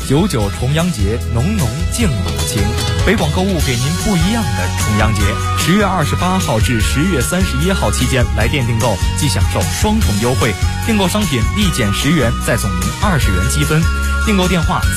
99重阳节，浓浓敬老情。北广购物给您不一样的重阳节，10月28号至10月31号期间来电订购，即享受双重优惠，订购商品立减10元，再送您20元积分。订购电话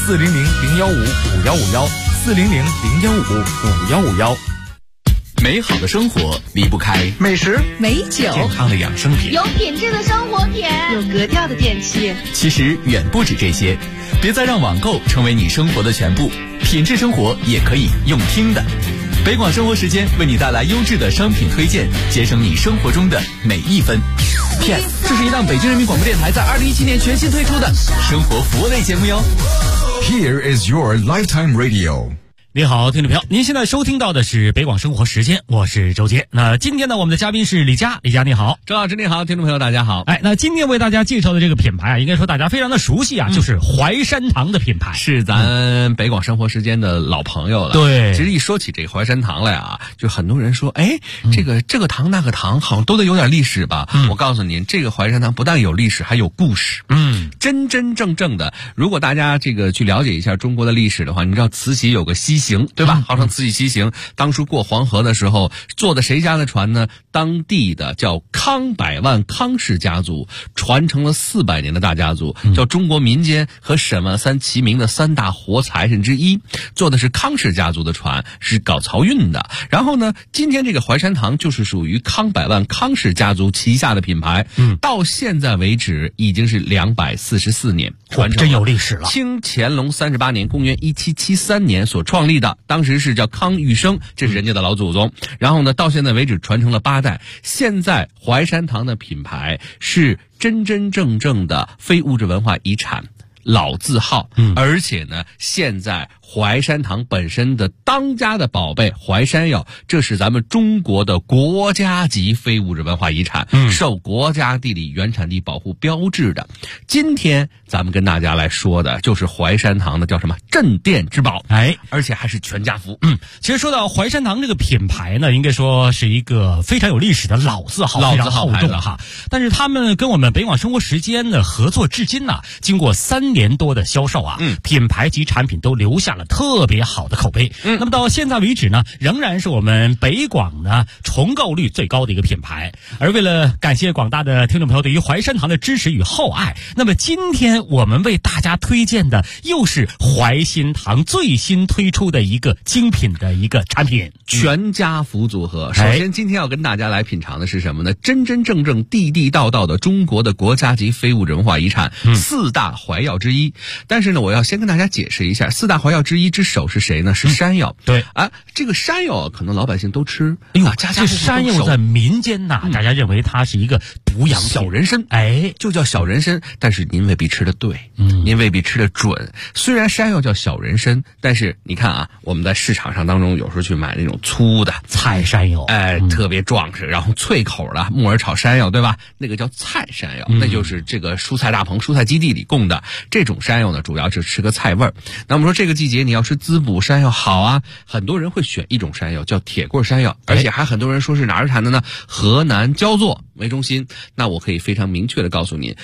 400-015-5151，400-015-5151。 美好的生活离不开美食、 美酒、 健康的养生品， 有品质的生活品， 有格调的电器。 其实远不止这些，别再让网购成为你生活的全部，品质生活也可以用听的。北广生活时间为你带来优质的商品推荐，节省你生活中的每一分。PS， 这是一档北京人民广播电台在2017年全新推出的生活服务类节目哟。 Here is your lifetime radio。 您好，听众朋友，您现在收听到的是北广生活时间，我是周杰。那今天呢，我们的嘉宾是李佳，李佳你好。 周老师你好，听众朋友大家好。 那今天为大家介绍的这个品牌啊，应该说大家非常的熟悉啊，就是淮山堂的品牌， 是咱北广生活时间的老朋友了。 对， 其实一说起这个淮山堂来啊，就很多人说，这个堂那个堂好像都得有点历史吧。我告诉您，这个淮山堂不但有历史，还有故事。真真正正的，如果大家这个去了解一下中国的历史的话，你知道慈禧有个西行，对吧？号称慈禧西行，当初过黄河的时候坐的谁家的船呢？当地的叫康百万康氏家族，传承了400年的大家族，叫中国民间和沈万三齐名的3大活财神之一，坐的是康氏家族的船，是搞漕运的。然后呢，今天这个淮山堂就是属于康百万康氏家族旗下的品牌，到现在为止已经是244年，传承真有历史了。 清乾隆38年，公元1773年所创立的，当时是叫康玉生，这是人家的老祖宗。然后呢，到现在为止传承了8代。现在淮山堂的品牌是真真正正的非物质文化遗产老字号，而且呢，现在淮山堂本身的当家的宝贝淮山药，这是咱们中国的国家级非物质文化遗产，受国家地理原产地保护标志的。今天咱们跟大家来说的就是淮山堂的叫什么镇店之宝，而且还是全家福。 其实说到淮山堂这个品牌呢，应该说是一个非常有历史的老字号，非常厚重哈。但是他们跟我们北广生活时间的合作至今呢，经过3年多的销售啊，品牌及产品都留下了特别好的口碑。那么到现在为止呢，仍然是我们北广呢重购率最高的一个品牌。而为了感谢广大的听众朋友对于淮山堂的支持与厚爱，那么今天我们为大家推荐的又是淮心堂最新推出的一个精品的一个产品， 全家福组合。首先今天要跟大家来品尝的是什么呢？真真正正地地道道的中国的国家级非物质文化遗产4大淮药之一。但是呢，我要先跟大家解释一下，4大淮药之一之首是谁呢？是山药。 对啊，这个山药可能老百姓都吃。 这山药在民间呐，大家认为它是一个补养小人参，就叫小人参。但是您未必吃得对，您未必吃得准。虽然山药叫小人参，但是你看啊，我们在市场上当中有时候去买那种粗的菜山药， 特别壮实，然后脆口的木耳炒山药，对吧？那个叫菜山药，那就是这个蔬菜大棚、蔬菜基地里供的这种山药呢，主要是吃个菜味儿。那我们说这个季节你要是滋补山药好啊，很多人会选一种山药叫铁棍山药，而且还很多人说是哪儿产的呢？河南焦作为中心。那我可以非常明确的告诉您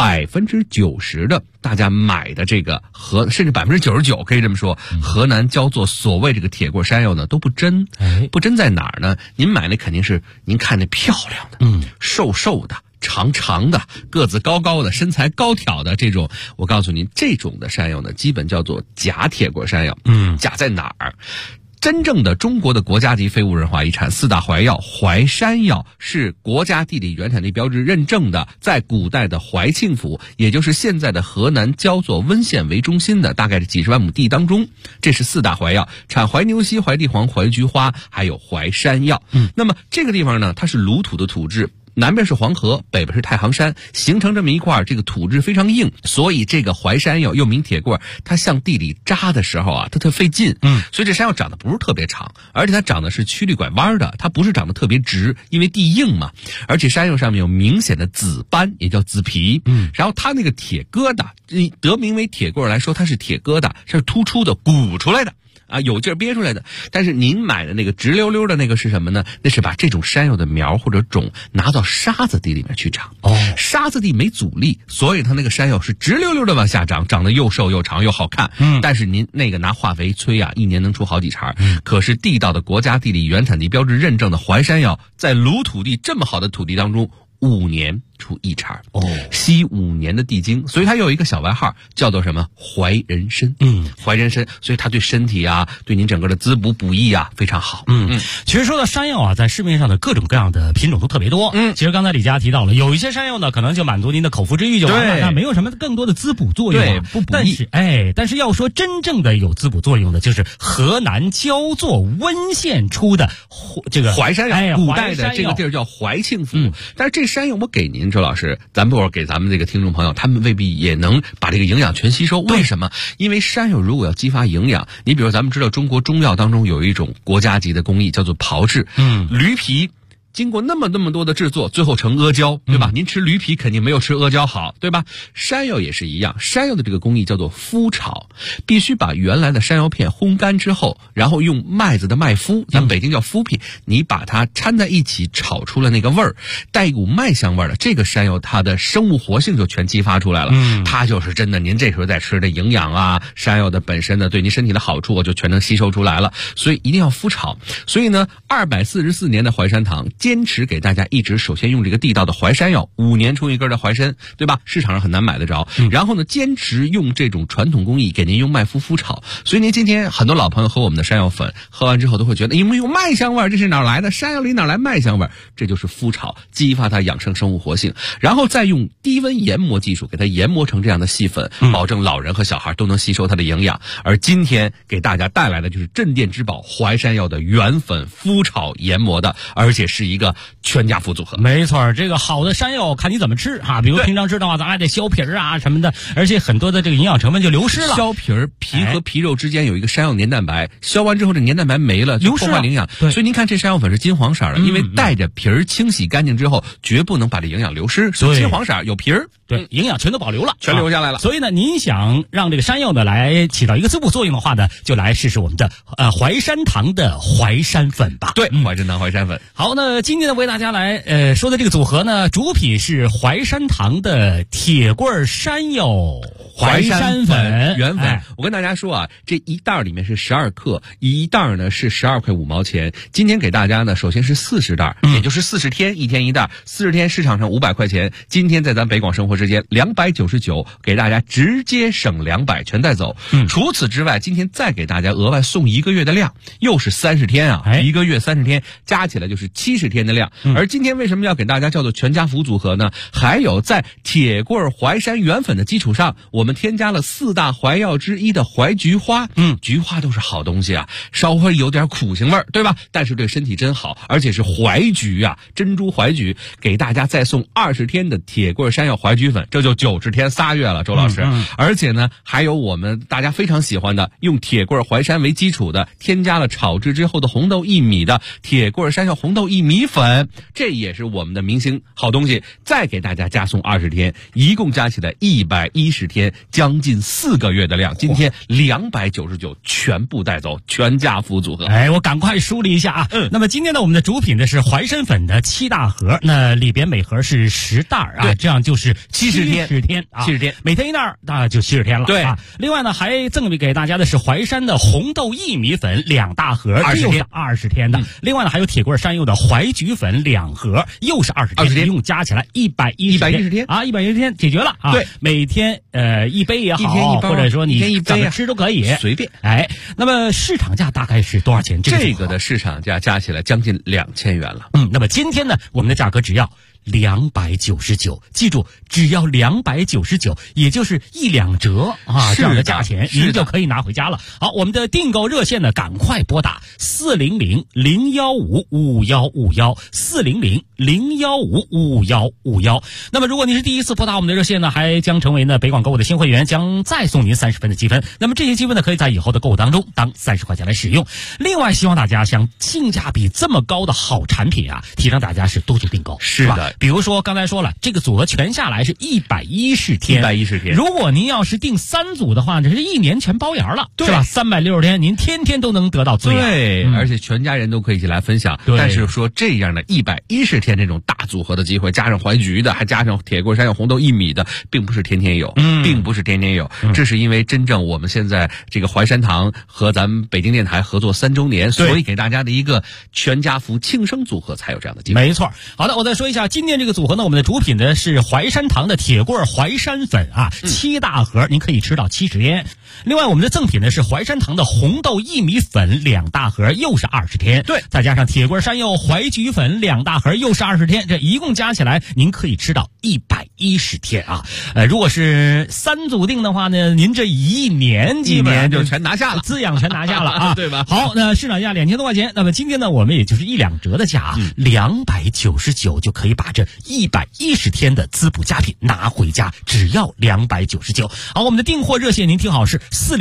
，90%的大家买的这个甚至99%可以这么说，河南焦作所谓这个铁棍山药呢都不真。不真在哪儿呢？您买那肯定是您看那漂亮的，瘦瘦的，长长的，个子高高的，身材高挑的这种，我告诉您，这种的山药呢，基本叫做假铁棍山药。假在哪儿？真正的中国的国家级非物质文化遗产4大淮药，淮山药是国家地理原产地标志认证的，在古代的淮庆府，也就是现在的河南焦作温县为中心的大概是几十万亩地当中，这是4大淮药，产淮牛膝、淮地黄、淮菊花，还有淮山药。那么这个地方呢，它是鲁土的土质，南边是黄河，北边是太行山，形成这么一块这个土质非常硬，所以这个淮山药又名铁棍，它向地里扎的时候啊，它特费劲。所以这山药长得不是特别长，而且它长得是曲率拐弯的，它不是长得特别直，因为地硬嘛。而且山药上面有明显的紫斑，也叫紫皮。然后它那个铁疙瘩，得名为铁棍来说，它是铁疙瘩，是突出的鼓出来的。 啊，有劲儿憋出来的。但是您买的那个直溜溜的那个是什么呢？那是把这种山药的苗或者种拿到沙子地里面去长。沙子地没阻力，所以它那个山药是直溜溜的往下长，长得又瘦又长又好看。但是您那个拿化肥催啊，一年能出好几茬。可是地道的国家地理原产地标志认证的淮山药，在鲁土地这么好的土地当中，5年出一茬，吸5年的地精，所以它有一个小外号叫做什么淮人参。淮人参，所以它对身体啊，对您整个的滋补补益啊非常好。 其实说到山药啊，在市面上的各种各样的品种都特别多。其实刚才李佳提到了，有一些山药呢，可能就满足您的口腹之欲就完了，那没有什么更多的滋补作用。 对，不补益。 但是要说真正的有滋补作用的，就是河南焦作温县出的这个淮山药。古代的这个地儿叫淮庆府。但是这山药我给您周老师，咱不给咱们这个听众朋友，他们未必也能把这个营养全吸收。为什么？因为山药如果要激发营养，你比如咱们知道中国中药当中有一种国家级的工艺叫做炮制。驴皮经过那么多的制作，最后成阿胶，对吧？您吃驴皮肯定没有吃阿胶好，对吧？山药也是一样，山药的这个工艺叫做麸炒，必须把原来的山药片烘干之后，然后用麦子的麦麸，咱们北京叫麸皮，你把它掺在一起炒出了那个味儿，带一股麦香味儿的这个山药，它的生物活性就全激发出来了。它就是真的，您这时候在吃的营养啊，山药的本身的对您身体的好处就全能吸收出来了。所以一定要麸炒。所以呢，244年的淮山堂坚持给大家一直首先用这个地道的淮山药，5年出一根的淮参，对吧？市场上很难买得着。然后呢，坚持用这种传统工艺给您用麦麸麸炒。所以您今天很多老朋友喝我们的山药粉，喝完之后都会觉得，因为有麦香味，这是哪来的？山药里哪来麦香味？这就是麸炒，激发它养生生物活性，然后再用低温研磨技术给它研磨成这样的细粉，保证老人和小孩都能吸收它的营养。而今天给大家带来的就是镇店之宝淮山药的原粉麸炒研磨的，而且是一个全家福组合。 没错，这个好的山药看你怎么吃啊，比如平常吃的话，咱还得削皮儿啊什么的，而且很多的这个营养成分就流失了。 削皮儿，皮和皮肉之间有一个山药粘蛋白，削完之后这粘蛋白没了， 流失了， 破坏营养。所以您看这山药粉是金黄色的，因为带着皮儿清洗干净之后，绝不能把这营养流失，所以金黄色有皮儿， 对，营养全都保留了， 全留下来了。 所以呢，您想让这个山药呢来起到一个滋补作用的话呢，就来试试我们的淮山堂的淮山粉吧。 对，淮山堂淮山粉。 好，那今天呢为大家来说的这个组合呢，主品是淮山堂的铁棍山药淮山粉原粉。我跟大家说啊，这一袋里面是12克，一袋呢是12块5毛钱。今天给大家呢，首先是40袋，也就是40天，一天一袋，40天市场上500块钱。今天在咱北广生活之间299，给大家直接省200，全带走。除此之外，今天再给大家额外送1个月的量，又是30天啊，1个月30天，加起来就是70天的量。而今天为什么要给大家叫做全家福组合呢？还有在铁棍淮山原粉的基础上，我们添加了4大淮药之一的淮菊花。菊花都是好东西啊，稍微有点苦腥味儿，对吧？但是对身体真好，而且是淮菊啊，珍珠淮菊，给大家再送20天的铁棍山药淮菊粉，这就90天3月了，周老师。而且呢，还有我们大家非常喜欢的，用铁棍淮山为基础的，添加了炒制之后的红豆薏米的铁棍山药红豆薏米粉，这也是我们的明星好东西，再给大家加送20天，一共加起来110天，将近4个月的量。今天299全部带走，全家福组合。 我赶快梳理一下啊。那么今天呢，我们的主品的是淮山粉的7大盒，那里边每盒是10袋啊，这样就是70天啊，70天，每天1袋，那就70天了。对啊，另外呢，还赠给大家的是淮山的红豆薏米粉2大盒，20天，20天的。另外呢，还有铁棍山药的淮菊粉2盒，又是20天，一共加起来110天啊，110天解决了啊。对，每天一杯也好，或者说你怎么吃都可以， 随便。 那么市场价大概是多少钱？ 这个的市场价加起来将近2000元了。 那么今天呢，我们的价格只要299，记住，只要299，也就是1两折啊，这样的价钱，您就可以拿回家了。好，我们的订购热线呢，赶快拨打400-015-5151，400-015-5151。那么，如果您是第一次拨打我们的热线呢，还将成为呢北广购物的新会员，将再送您30分的积分。那么这些积分呢，可以在以后的购物当中当30块钱来使用。另外，希望大家像性价比这么高的好产品啊，提倡大家是多去订购。 是的， 比如说刚才说了，这个组合全下来是110天 ，110天。 如果您要是订3组的话，这是1年全包圆了，是吧？360天，您天天都能得到滋养。 对，而且全家人都可以一起来分享。但是说这样的110天这种大组合的机会，加上淮菊的，还加上铁棍山药红豆薏米的，并不是天天有，并不是天天有。这是因为真正我们现在这个淮山堂和咱们北京电台合作3周年，所以给大家的一个全家福庆生组合才有这样的机会。 没错。好的，我再说一下今天这个组合呢，我们的主品呢是淮山堂的铁棍淮山粉啊，7大盒，您可以吃到70天。另外我们的赠品呢是淮山堂的红豆薏米粉2大盒，又是20天。 对， 再加上铁棍山药淮菊粉2大盒，又是20天，这一共加起来您可以吃到110天啊。如果是3组订的话呢，您这1年基本上就全拿下了， 滋养全拿下了啊， 对吧？ 好，那市场价2000多块钱，那么今天呢，我们也就是1-2折的价啊，299就可以把这110天的滋补佳品拿回家，只要299。好，我们的订货热线您听好是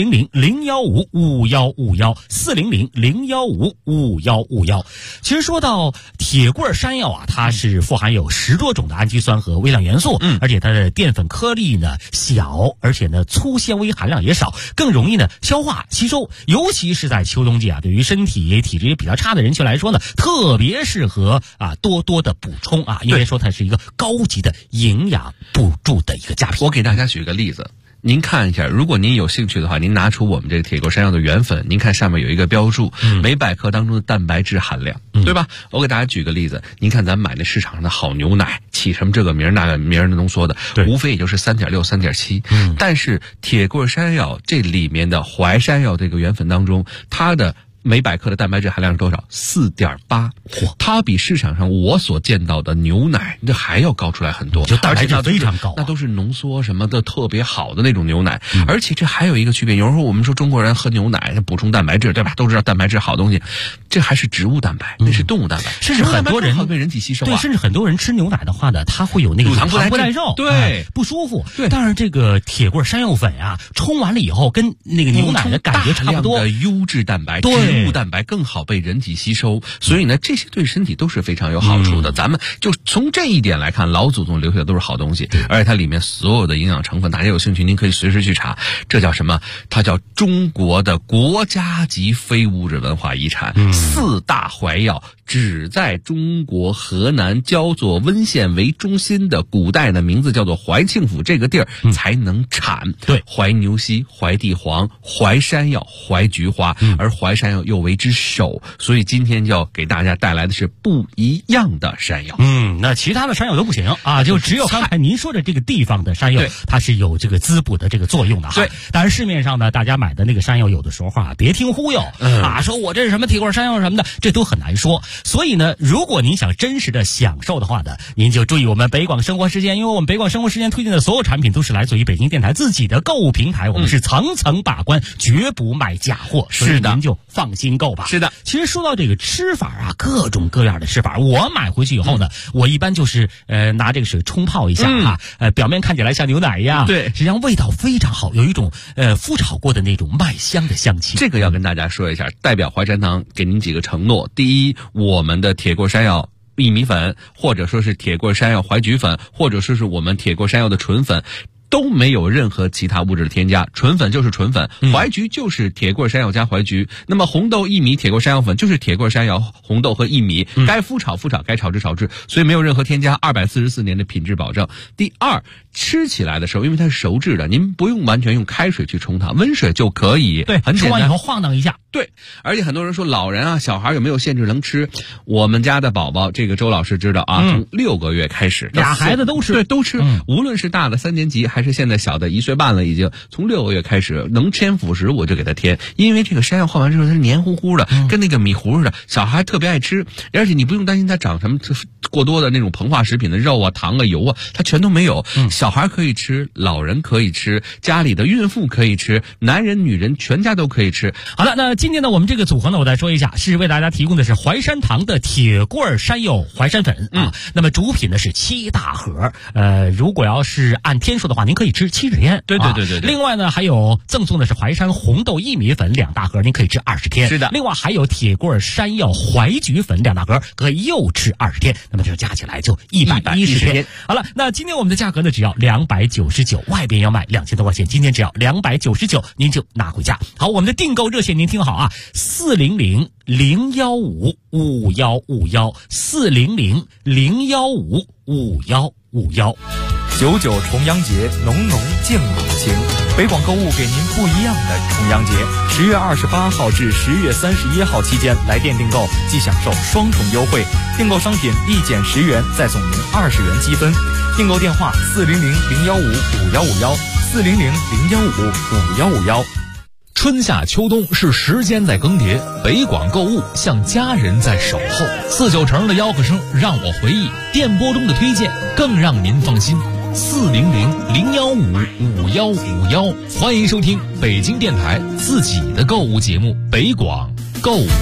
400-015-5151，400-015-5151。其实说到铁棍山药啊，它是富含有10多种的氨基酸和微量元素，而且它的淀粉颗粒呢小，而且呢粗纤维含量也少，更容易呢消化吸收，尤其是在秋冬季啊，对于身体体质也比较差的人群来说呢，特别适合多多的补充啊，因为说它是一个高级的营养补助的一个佳品。 我给大家举一个例子。您看一下，如果您有兴趣的话，您拿出我们这个铁棍山药的原粉，您看上面有一个标注，每百克当中的蛋白质含量，对吧？我给大家举个例子，您看咱买的市场上的好牛奶，起什么这个名那个名的浓缩的，无非也就是3.6、3.7，但是铁棍山药这里面的淮山药这个原粉当中，它的每百克的蛋白质含量是多少？4.8，它比市场上我所见到的牛奶这还要高出来很多， 就蛋白质非常高， 那都是浓缩什么的特别好的那种牛奶。而且这还有一个区别，有人说我们说中国人喝牛奶补充蛋白质，对吧？都知道蛋白质好东西，这还是植物蛋白，那是动物蛋白， 甚至很多人被人体吸收啊。 对，甚至很多人吃牛奶的话呢，他会有那个乳糖不耐受， 对， 不舒服。 对， 当然这个铁棍山药粉啊，冲完了以后跟那个牛奶的感觉差不多， 大量的优质蛋白，植物蛋白更好被人体吸收，所以呢，这些对身体都是非常有好处的。咱们就从这一点来看，老祖宗留下的都是好东西，而且它里面所有的营养成分，大家有兴趣您可以随时去查。这叫什么？它叫中国的国家级非物质文化遗产，4大淮药。只在中国河南焦作温县为中心的古代的名字叫做淮庆府这个地儿才能产。 对， 淮牛膝、淮地黄、淮山药、淮菊花，而淮山药又为之首，所以今天就要给大家带来的是不一样的山药。 那其他的山药都不行啊，就只有刚才您说的这个地方的山药，它是有这个滋补的这个作用的哈。 对， 当然市面上呢，大家买的那个山药有的时候别听忽悠说我这是什么铁棍山药什么的，这都很难说。所以呢，如果您想真实的享受的话呢，您就注意我们北广生活时间，因为我们北广生活时间推荐的所有产品都是来自于北京电台自己的购物平台，我们是层层把关，绝不卖假货， 是的， 您就放心购吧。 是的， 其实说到这个吃法啊，各种各样的吃法，我买回去以后呢，我一般就是拿这个水冲泡一下表面看起来像牛奶一样， 对， 实际上味道非常好，有一种麸炒过的那种麦香的香气。 这个要跟大家说一下，代表淮山堂给您几个承诺。第一，我们的铁棍山药薏米粉，或者说是铁棍山药淮菊粉，或者说是我们铁棍山药的纯粉，都没有任何其他物质的添加，纯粉就是纯粉，淮菊就是铁棍山药加淮菊，那么红豆薏米铁棍山药粉就是铁棍山药红豆和薏米，该麸炒麸炒，该炒制炒制，所以没有任何添加，244年的品质保证。第二，吃起来的时候，因为它是熟制的，您不用完全用开水去冲它，温水就可以。 对， 很简单， 吃完以后晃荡一下。 对，而且很多人说老人啊、小孩有没有限制能吃？我们家的宝宝，这个周老师知道啊，从6个月开始， 俩孩子都吃， 对，都吃。无论是大的3年级，还是现在小的1岁半了，已经从6个月开始能添辅食，我就给他添，因为这个山药换完之后它是黏糊糊的，跟那个米糊似的，小孩特别爱吃，而且你不用担心它长什么过多的那种膨化食品的肉啊、糖啊、油啊，它全都没有。 小孩可以吃，老人可以吃，家里的孕妇可以吃，男人女人全家都可以吃。 好了，那今天呢我们这个组合呢我再说一下，是为大家提供的是淮山堂的铁棍山药淮山粉啊。那么主品呢是7大盒，如果要是按天数的话，您可以吃70天。 对。 另外呢还有赠送的是淮山红豆薏米粉2大盒，您可以吃20天。 是的。 另外还有铁棍山药淮菊粉2大盒，可以又吃20天。那么这加起来就110天。好了，那今天我们的价格呢只要299，外边要卖2000多块钱，今天只要299，您就拿回家。好，我们的订购热线您听好啊，400-015-5151，400-015-5151。 99重阳节，浓浓敬老情。北广购物给您不一样的重阳节，10月28号至10月31号期间来店订购，即享受双重优惠。订购商品1减10元，再送您20元积分。订购电话400-015-5151，400-015-5151。 春夏秋冬是时间在更迭，北广购物像家人在守候。49成的吆喝声让我回忆，电波中的推荐更让您放心。400-015-5151，欢迎收听北京电台自己的购物节目《北广购物》。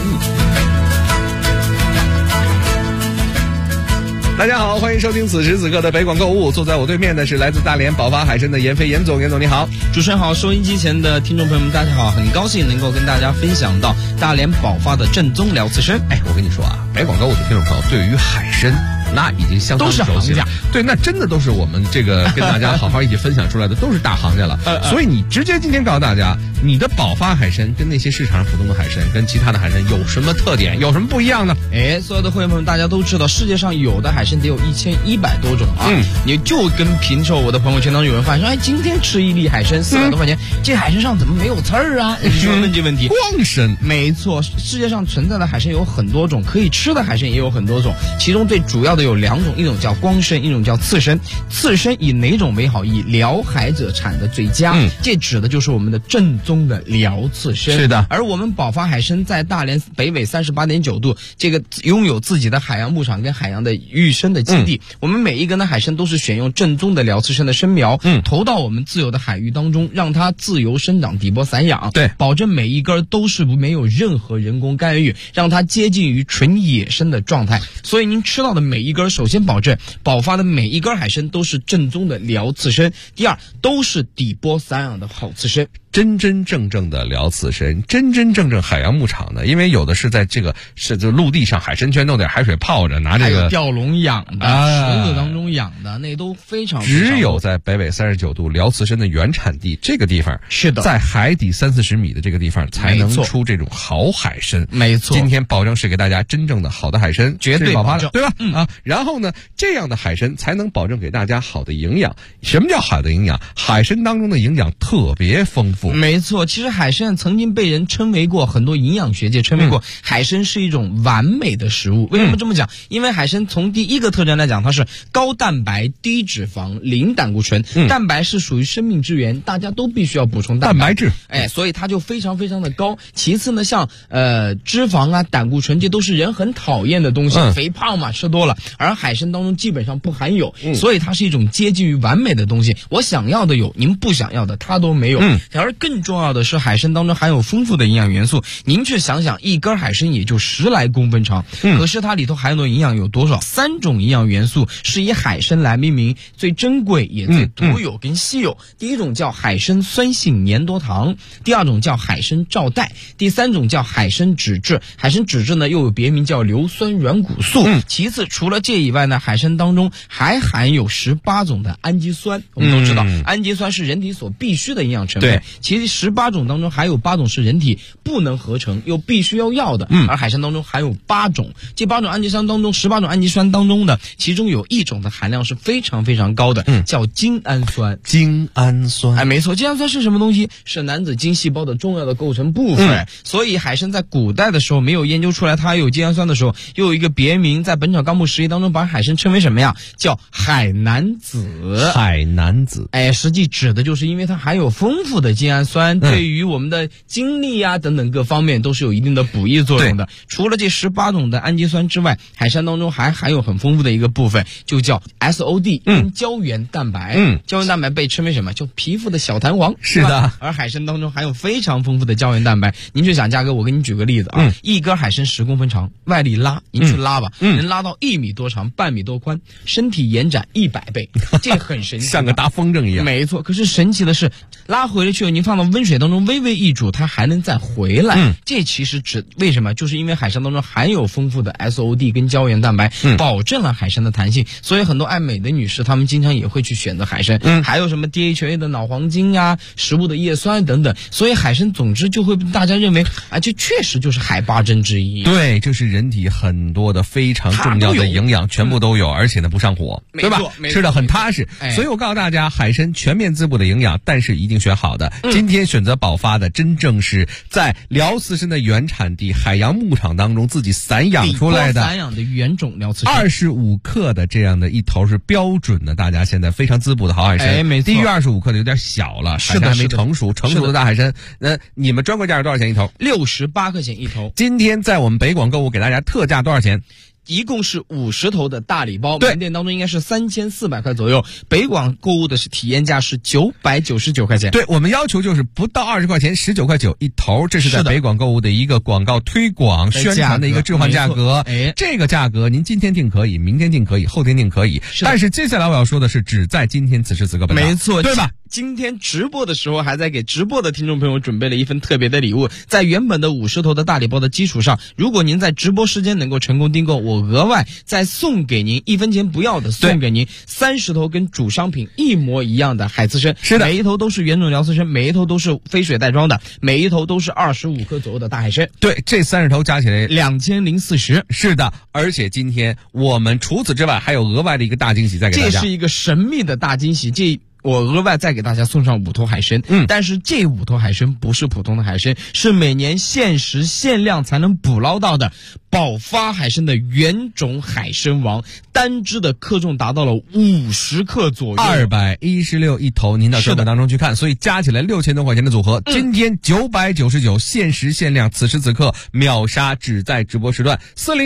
大家好，欢迎收听此时此刻的北广购物。坐在我对面的是来自大连宝发海参的严飞严总，严总你好。 主持人好，收音机前的听众朋友们大家好，很高兴能够跟大家分享到大连宝发的正宗辽刺参。 我跟你说啊，北广购物的听众朋友对于海参那已经相当熟悉了，对，那真的都是我们这个跟大家好好一起分享出来的，都是大行家了。所以你直接今天告诉大家，你的宝发海参跟那些市场上普通的海参，跟其他的海参有什么特点，有什么不一样呢？ 所有的会员朋友们大家都知道，世界上有的海参得有1100多种啊。你就跟平时我的朋友圈当中有人发现说，今天吃一粒海参400多块钱，这海参上怎么没有刺儿啊？你说问这问题， 光参。 没错，世界上存在的海参有很多种，可以吃的海参也有很多种，其中最主要的有2种，一种叫光参，一种叫刺参。刺参以哪种为好？以辽海者产的最佳，这指的就是我们的正宗的辽刺参。 是的， 而我们宝发海参在大连北纬38.9度，这个拥有自己的海洋牧场跟海洋的育生的基地。我们每一根的海参都是选用正宗的辽刺参的生苗，投到我们自由的海域当中，让它自由生长，底部散养。 对， 保证每一根都是没有任何人工干预，让它接近于纯野生的状态。所以您吃到的每一根，首先保证宝发的每一根海参都是正宗的辽刺参，第二都是底部散养的好刺参。 真真正正的辽刺参，真真正正海洋牧场的，因为有的是在这个就陆地上海参圈弄点海水泡着，拿这个钓笼养的，池子当中养的，那都非常只有在北纬39度辽刺参的原产地这个地方， 是的， 在海底30-40米的这个地方才能出这种好海参。 没错， 今天保证是给大家真正的好的海参， 绝对保证， 对吧？然后呢，这样的海参才能保证给大家好的营养。什么叫好的营养？海参当中的营养特别丰富。 没错，其实海参曾经被人称为过，很多营养学界称为过，海参是一种完美的食物。为什么这么讲？因为海参从第一个特征来讲，它是高蛋白、低脂肪、零胆固醇。蛋白是属于生命之源，大家都必须要补充蛋白质。所以它就非常非常的高。其次呢，像脂肪啊、胆固醇，这都是人很讨厌的东西，肥胖嘛，吃多了。而海参当中基本上不含有，所以它是一种接近于完美的东西。我想要的有，您不想要的它都没有。而更重要的是，海参当中含有丰富的营养元素。您去想想，一根海参也就10来公分长，可是它里头含有的营养有多少？3种营养元素是以海参来命名，最珍贵也最独有跟稀有。第一种叫海参酸性粘多糖，第二种叫海参皂带，第三种叫海参脂质。海参脂质呢又有别名叫硫酸软骨素。其次，除了这以外呢，海参当中还含有18种的氨基酸。我们都知道，氨基酸是人体所必需的营养成分。对，其实18种当中还有8种是人体不能合成又必须要的。而海参当中含有8种，这8种氨基酸当中，18种氨基酸当中的其中有1种的含量是非常非常高的，叫精氨酸。 精氨酸， 没错，精氨酸是什么东西？是男子精细胞的重要的构成部分。所以海参在古代的时候没有研究出来它有精氨酸的时候，又有一个别名，在《本草纲目11》当中把海参称为什么呀？叫海南子。 海南子， 实际指的就是因为它含有丰富的精精氨酸，对于我们的精力啊等等各方面都是有一定的补益作用的。除了这18种的氨基酸之外，海参当中还含有很丰富的一个部分，就叫 SOD 跟胶原蛋白。胶原蛋白被称为什么？就皮肤的小弹簧。 是的。 而海参当中含有非常丰富的胶原蛋白。您去想，嘉哥，我给你举个例子啊，一根海参10公分长，外力拉，您去拉吧，能拉到1米多长，半米多宽，身体延展100倍，这很神奇， 像个大风筝一样。 没错。可是神奇的是，拉回来去了，您放到温水当中微微一煮，它还能再回来。这其实为什么？就是因为海参当中含有丰富的 SOD 跟胶原蛋白，保证了海参的弹性。所以很多爱美的女士，她们经常也会去选择海参。还有什么 DHA 的脑黄金啊，食物的叶酸等等。所以海参总之就会被大家认为啊，这确实就是海8珍之一。 对，这是人体很多的非常重要的营养，全部都有，而且呢不上火，对吧？吃的很踏实。所以我告诉大家，海参全面滋补的营养，但是一定选好的。今天选择宝发的，真正是在辽刺参的原产地海洋牧场当中自己散养出来的， 散养的原种辽刺参 ，25克的这样的一头是标准的，大家现在非常滋补的好海参。 没错， 低于25克的有点小了，海参还没成熟，成熟的大海参，你们专柜价是多少钱一头 ？68块钱一头。 今天在我们北广购物给大家特价多少钱？ 一共是50头的大礼包，门店当中应该是3400块左右。北广购物的是体验价是999块钱。 对，我们要求就是不到20块钱，19块9一头，这是在北广购物的一个广告推广宣传的一个置换价格。这个价格您今天定可以，明天定可以，后天定可以。但是接下来我要说的是，只在今天此时此刻本档。 没错， 对吧？ 今天直播的时候还在给直播的听众朋友准备了一份特别的礼物，在原本的50头的大礼包的基础上，如果您在直播时间能够成功订购，我额外再送给您1分钱不要的，送给您30头跟主商品一模一样的海刺参。 是的， 每一头都是原种辽刺参，每一头都是飞水袋装的，每一头都是25克左右的大海参。 对，这30头加起来 2040。 是的，而且今天我们除此之外还有额外的一个大惊喜再给大家， 这是一个神秘的大惊喜。我额外再给大家送上5头海参，但是这5头海参不是普通的海参，是每年限时限量才能捕捞到的宝发海参的原种海参王，单只的克重达到了50克左右 ，216一头，您到专柜当中去看，所以加起来6000多块钱的组合，今天999，限时限量，此时此刻秒杀，只在直播时段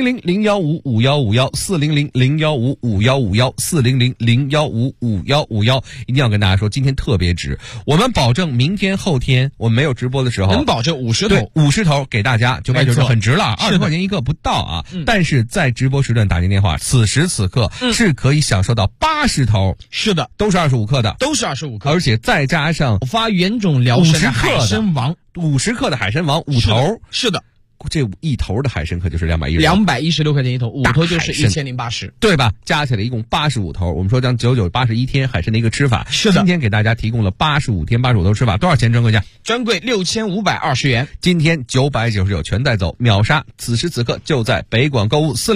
，400-015-5151，400-015-5151，400-015-5151，一定要跟大家说，今天特别值，我们保证明天后天我们没有直播的时候， 能保证50头， 对，50头给大家999，很值了，20块钱一个不到啊，但是在直播时段打进电话，此时此刻是可以享受到80头， 是的， 都是25克的， 都是25克， 而且再加上发原种辽参的海参王 ，50克的海参王5头， 是的。 这一头的海参可就是216 块钱一头，5头就是1080， 对吧？加起来一共85头。我们说将9981天海参的一个吃法， 是的。 今天给大家提供了85天85头吃法，多少钱专柜价？ 专柜6520元， 今天999全带走，秒杀！此时此刻就在北广购物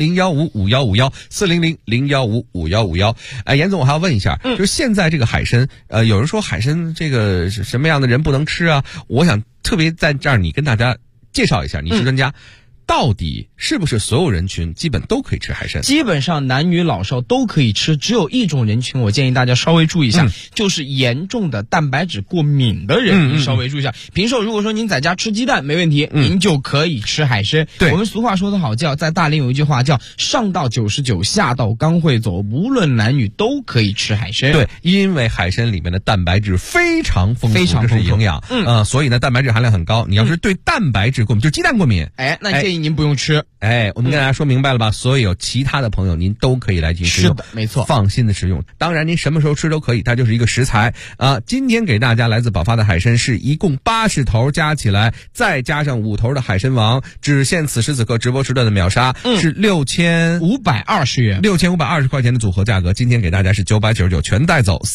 ，400-015-5151，400-015-5151。严总，我还要问一下，就是现在这个海参，有人说海参这个是什么样的人不能吃啊？我想特别在这儿你跟大家介绍一下，你是专家，到底是不是所有人群基本都可以吃海参？ 基本上男女老少都可以吃，只有一种人群我建议大家稍微注意一下，就是严重的蛋白质过敏的人，您稍微注意一下。平时如果说您在家吃鸡蛋没问题，您就可以吃海参。 对， 我们俗话说得好，在大连有一句话叫上到99，下到刚会走，无论男女都可以吃海参。 对，因为海参里面的蛋白质非常丰富， 非常这是营养，所以呢蛋白质含量很高。你要是对蛋白质过敏，就是鸡蛋过敏， 那建议您不用吃。 我们跟大家说明白了吧？所有其他的朋友您都可以来进行食用， 是的，没错， 放心的食用。当然您什么时候吃都可以，它就是一个食材啊。今天给大家来自宝发的海参是一共80头，加起来再加上5头的海参王，只限此时此刻直播时段的秒杀，是 6520元 ，6520块钱的组合价格。今天给大家是999全带走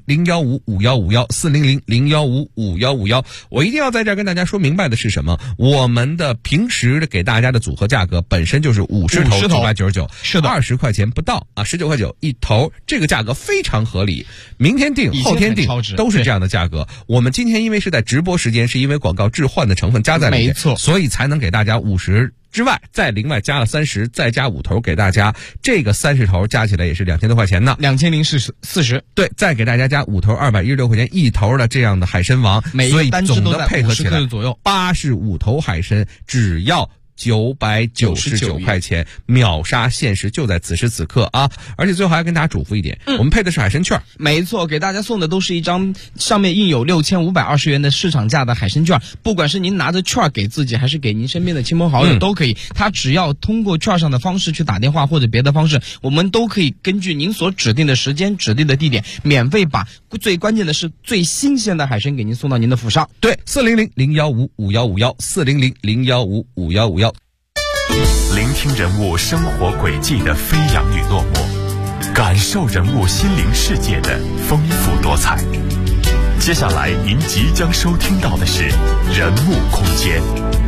，400-015-5151，400-015-5151。我一定要在这儿跟大家说明白的是什么？我们的平时给大家的组合价格本身就是50头999， 是的 ，20块钱不到啊，19块9一头，这个价格非常合理。明天定后天定都是这样的价格。我们今天因为是在直播时间，是因为广告置换的成分加在里面， 没错， 所以才能给大家50 之外，再另外加了30，再加5头给大家，这个30头加起来也是2000多块钱呢 2040。 对，再给大家加5头216块钱一头的这样的海参王， 每一单只都在配合起来左右 ，85头海参只要999块钱，秒杀限时，就在此时此刻啊！而且最后还要跟大家嘱咐一点，我们配的是海参券， 没错，给大家送的都是一张上面印有6520元的市场价的海参券，不管是您拿着券给自己，还是给您身边的亲朋好友都可以。他只要通过券上的方式去打电话或者别的方式，我们都可以根据您所指定的时间、指定的地点，免费把最关键的是最新鲜的海参给您送到您的府上。 对，400-015-5151，400-015-5151。 聆听人物生活轨迹的飞扬与落寞，感受人物心灵世界的丰富多彩。接下来您即将收听到的是人物空间。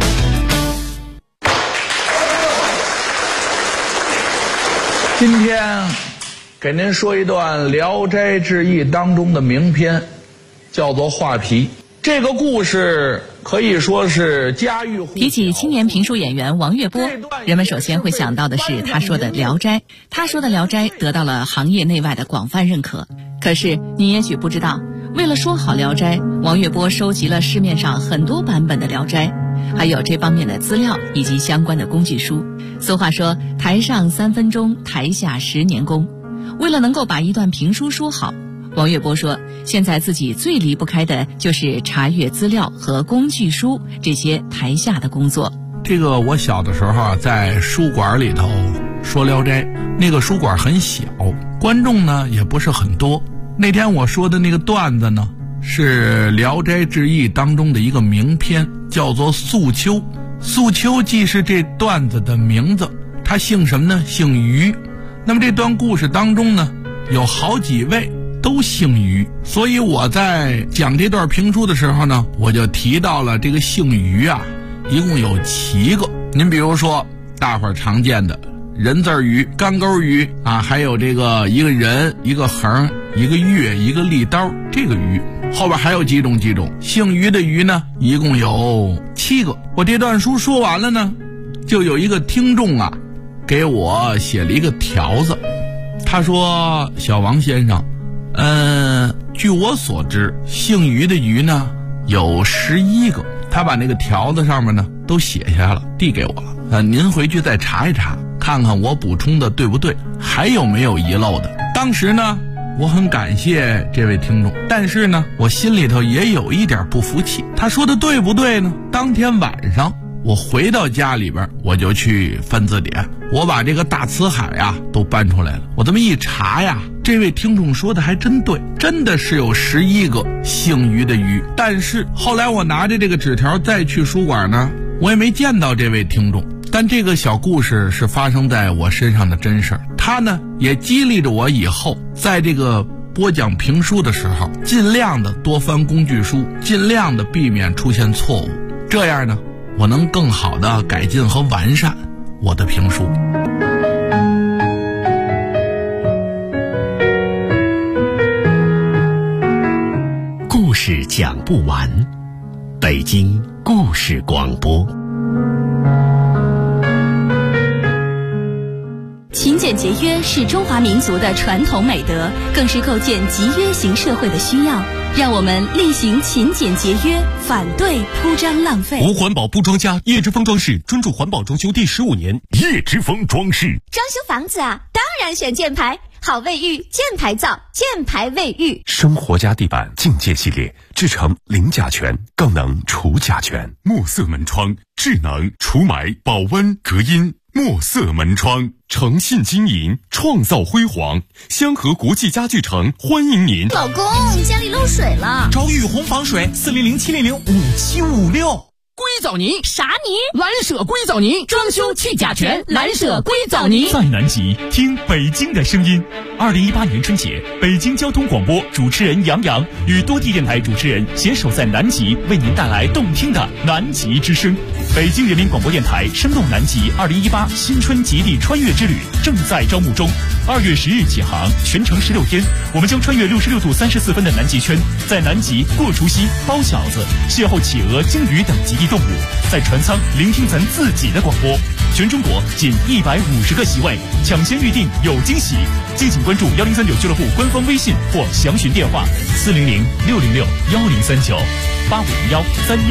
今天给您说一段《聊斋志异》当中的名篇，叫做画皮。这个故事可以说是家喻户晓。 提起青年评书演员王月波，人们首先会想到的是他说的《聊斋》。他说的《聊斋》得到了行业内外的广泛认可。可是你也许不知道，为了说好《聊斋》，王月波收集了市面上很多版本的《聊斋》，还有这方面的资料以及相关的工具书。俗话说，台上3分钟，台下10年功。为了能够把一段评书说好，王月波说，现在自己最离不开的就是查阅资料和工具书这些台下的工作。 这个我小的时候啊，在书馆里头说《聊斋》，那个书馆很小，观众呢也不是很多。那天我说的那个段子呢，是《聊斋志异》当中的一个名篇，叫做《素秋》。素秋既是这段子的名字，他姓什么呢？姓于。那么这段故事当中呢，有好几位都姓于，所以我在讲这段评书的时候呢，我就提到了这个姓于啊，一共有7个。您比如说大伙儿常见的人字鱼、干钩鱼啊，还有这个一个人、一个横、一个月、一个利刀，这个鱼后边还有几种姓于的鱼呢，一共有7个。我这段书说完了呢，就有一个听众啊给我写了一个条子，他说：小王先生，据我所知，姓于的于呢有11个。他把那个条子上面呢都写下来了，递给我了。您回去再查一查，看看我补充的对不对，还有没有遗漏的。当时呢，我很感谢这位听众，但是呢，我心里头也有一点不服气。他说的对不对呢？当天晚上我回到家里边，我就去翻字典，我把这个大辞海啊都搬出来了。我这么一查呀，这位听众说的还真对，真的是有11个姓于的于。但是后来我拿着这个纸条再去书馆呢，我也没见到这位听众。但这个小故事是发生在我身上的真事儿，他呢也激励着我以后在这个播讲评书的时候，尽量的多翻工具书，尽量的避免出现错误，这样呢我能更好的改进和完善我的评书。 故事讲不完，北京故事广播。 勤俭节约是中华民族的传统美德，更是构建集约型社会的需要。让我们厉行勤俭节约，反对铺张浪费。 无环保不装家，叶之峰装饰专注环保装修第15年。叶之峰装饰装修房子啊，当然选箭牌，好卫浴，箭牌造，箭牌卫浴。 生活家地板境界系列，制成零甲醛，更能除甲醛。墨色门窗，智能除霾、保温、隔音。墨色门窗，诚信经营，创造辉煌。香河国际家具城欢迎您。 老公，家里漏水了， 找雨虹防水，400-700-5756。 硅藻泥啥泥？ 蓝舍硅藻泥，装修去甲醛，蓝舍硅藻泥。 在南极听北京的声音。2018年春节，北京交通广播主持人杨洋与多地电台主持人携手在南极，为您带来动听的南极之声。北京人民广播电台声动南极2018新春极地穿越之旅正在招募中，2月10日起航，全程16天，我们将穿越66度34分的南极圈，在南极过除夕、包饺子、邂逅企鹅、鲸鱼等极地动物， 在船舱聆听咱自己的广播。全中国仅150个席位，抢先预定有惊喜。敬请关注1039俱乐部官方微信或详询电话：400-606-1039，8501-31。